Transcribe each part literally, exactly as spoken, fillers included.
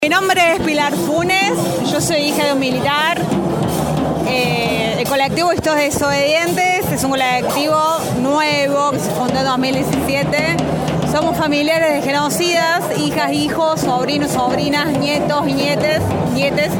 Mi nombre es Pilar Funes, yo soy hija de un militar. Eh, el colectivo Estos Desobedientes es un colectivo nuevo que se fundó en dos mil diecisiete. Somos familiares de genocidas, hijas, hijos, sobrinos, sobrinas, nietos y nietes, nietes,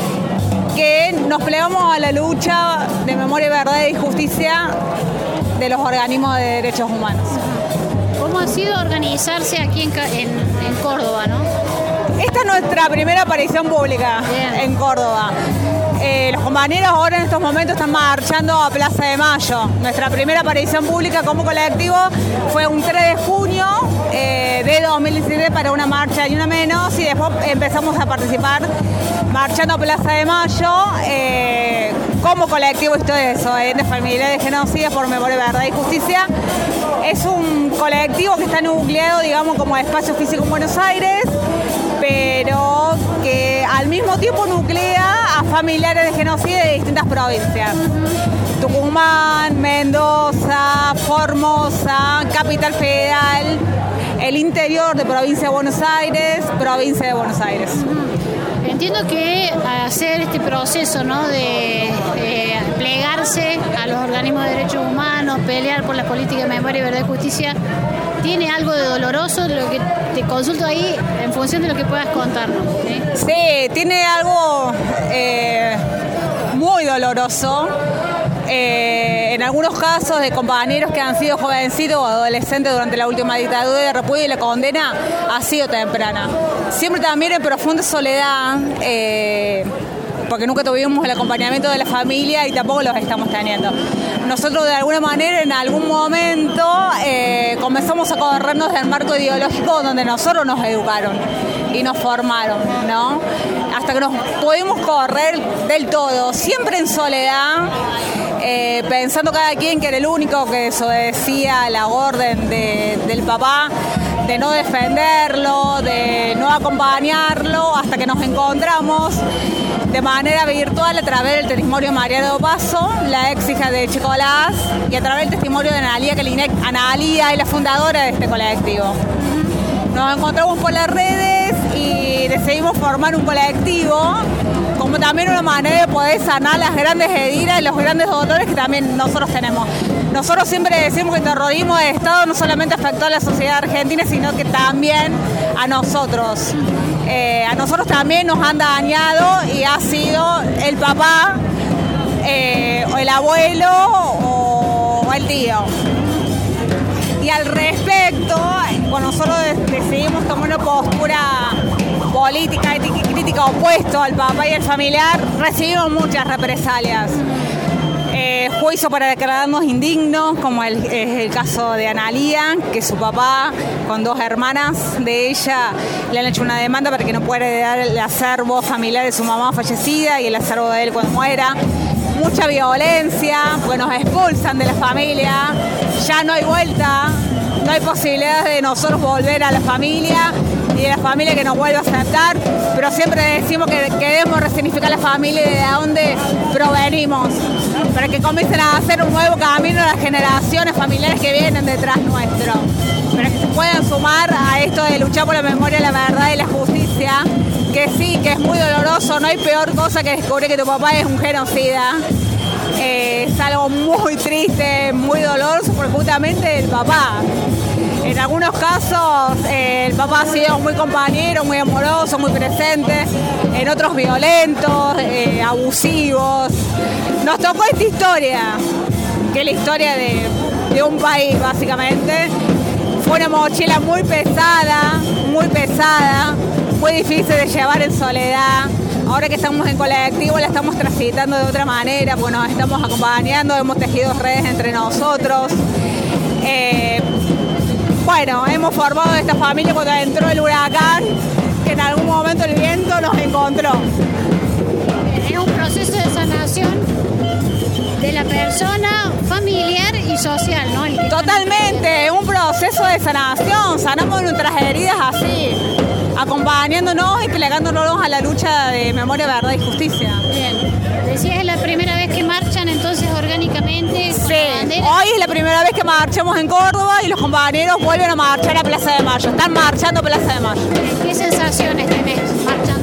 que nos plegamos a la lucha de memoria, verdad y justicia de los organismos de derechos humanos. ¿Cómo ha sido organizarse aquí en, en, en Córdoba, no? Esta es nuestra primera aparición pública Bien. en Córdoba. Eh, los compañeros ahora en estos momentos están marchando a Plaza de Mayo. Nuestra primera aparición pública como colectivo fue un tres de junio eh, de dos mil diecisiete para una marcha y una menos, y después empezamos a participar marchando a Plaza de Mayo eh, como colectivo Estos Desobedientes Familiares de Genocidas por Memoria, Verdad y Justicia. Es un colectivo que está nucleado, digamos, como espacio físico en Buenos Aires, pero que al mismo tiempo nuclea a familiares de genocidas de distintas provincias. Tucumán, Mendoza, Formosa, Capital Federal, el interior de provincia de Buenos Aires, provincia de Buenos Aires. Entiendo que hacer este proceso, ¿no?, de eh, plegarse a los organismos de derechos humanos, pelear por las políticas de memoria, verdad y justicia, tiene algo de doloroso. Lo que te consulto ahí en función de lo que puedas contarnos, ¿sí? Sí, tiene algo eh, muy doloroso. Eh, en algunos casos de compañeros que han sido jovencitos o adolescentes durante la última dictadura de la República, y la condena ha sido temprana. Siempre también en profunda soledad, eh, porque nunca tuvimos el acompañamiento de la familia y tampoco los estamos teniendo. Nosotros de alguna manera en algún momento eh, comenzamos a corrernos del marco ideológico donde nosotros nos educaron y nos formaron, ¿no? Hasta que nos pudimos correr del todo, siempre en soledad, eh, pensando cada quien que era el único que desobedecía la orden de, del papá, de no defenderlo, de no acompañarlo, hasta que nos encontramos de manera virtual a través del testimonio de Mariana Paso, la ex hija de Chicolás, y a través del testimonio de Analía Kalinek. Analía es la fundadora de este colectivo. Nos encontramos por las redes y decidimos formar un colectivo como también una manera de poder sanar las grandes heridas y los grandes dolores que también nosotros tenemos. Nosotros siempre decimos que el terrorismo de Estado no solamente afectó a la sociedad argentina, sino que también a nosotros. Eh, a nosotros también nos han dañado y ha sido el papá, eh, o el abuelo o, o el tío. Y al respecto, cuando nosotros decidimos tomar una postura política y crítica opuesto al papá y al familiar, recibimos muchas represalias. Eh, juicio para declararnos indignos, como el, es el caso de Analía, que su papá, con dos hermanas de ella, le han hecho una demanda para que no pueda heredar el acervo familiar de su mamá fallecida y el acervo de él cuando muera. Mucha violencia, porque nos expulsan de la familia, ya no hay vuelta, no hay posibilidad de nosotros volver a la familia y de la familia que nos vuelva a aceptar, pero siempre decimos que queremos resignificar la familia y de dónde provenimos, para que comiencen a hacer un nuevo camino a las generaciones familiares que vienen detrás nuestro, para que se puedan sumar a esto de luchar por la memoria, la verdad y la justicia, que sí, que es muy doloroso. No hay peor cosa que descubrir que tu papá es un genocida. Eh, es algo muy triste, muy doloroso, porque justamente el papá, en algunos casos eh, el papá ha sido muy compañero, muy amoroso, muy presente, en otros violentos, eh, abusivos. Nos tocó esta historia, que es la historia de, de un país básicamente. Fue una mochila muy pesada, muy pesada, muy difícil de llevar en soledad. Ahora que estamos en colectivo la estamos transitando de otra manera, porque nos estamos acompañando, hemos tejido redes entre nosotros. Eh, bueno, hemos formado esta familia cuando entró el huracán, que en algún momento el viento nos encontró. Es un proceso de sanación de la persona, familiar y social, ¿no? Totalmente, es un proceso de sanación, sanamos nuestras heridas así, acompañándonos y plegándonos a la lucha de memoria, verdad y justicia. Bien. Decías, es la primera vez que marchan entonces orgánicamente con sí, la bandera. Hoy es la primera vez que marchamos en Córdoba y los compañeros vuelven a marchar a Plaza de Mayo. Están marchando a Plaza de Mayo. ¿Qué sensaciones tenés marchando?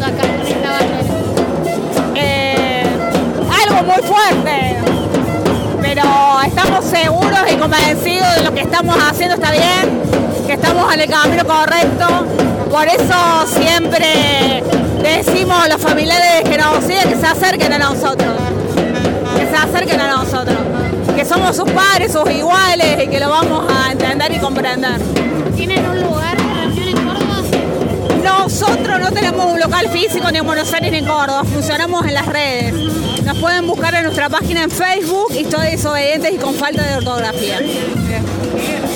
muy fuerte, pero estamos seguros y convencidos de lo que estamos haciendo está bien, que estamos en el camino correcto. Por eso siempre decimos a los familiares de genocidas que se acerquen a nosotros, que se acerquen a nosotros, que somos sus padres, sus iguales y que lo vamos a entender y comprender. ¿Tienen un lugar de reunión en Córdoba? Nosotros no tenemos un local físico ni en Buenos Aires ni en Córdoba, funcionamos en las redes. Nos pueden buscar en nuestra página en Facebook, Historias Desobedientes y con Falta de Ortografía. Bien.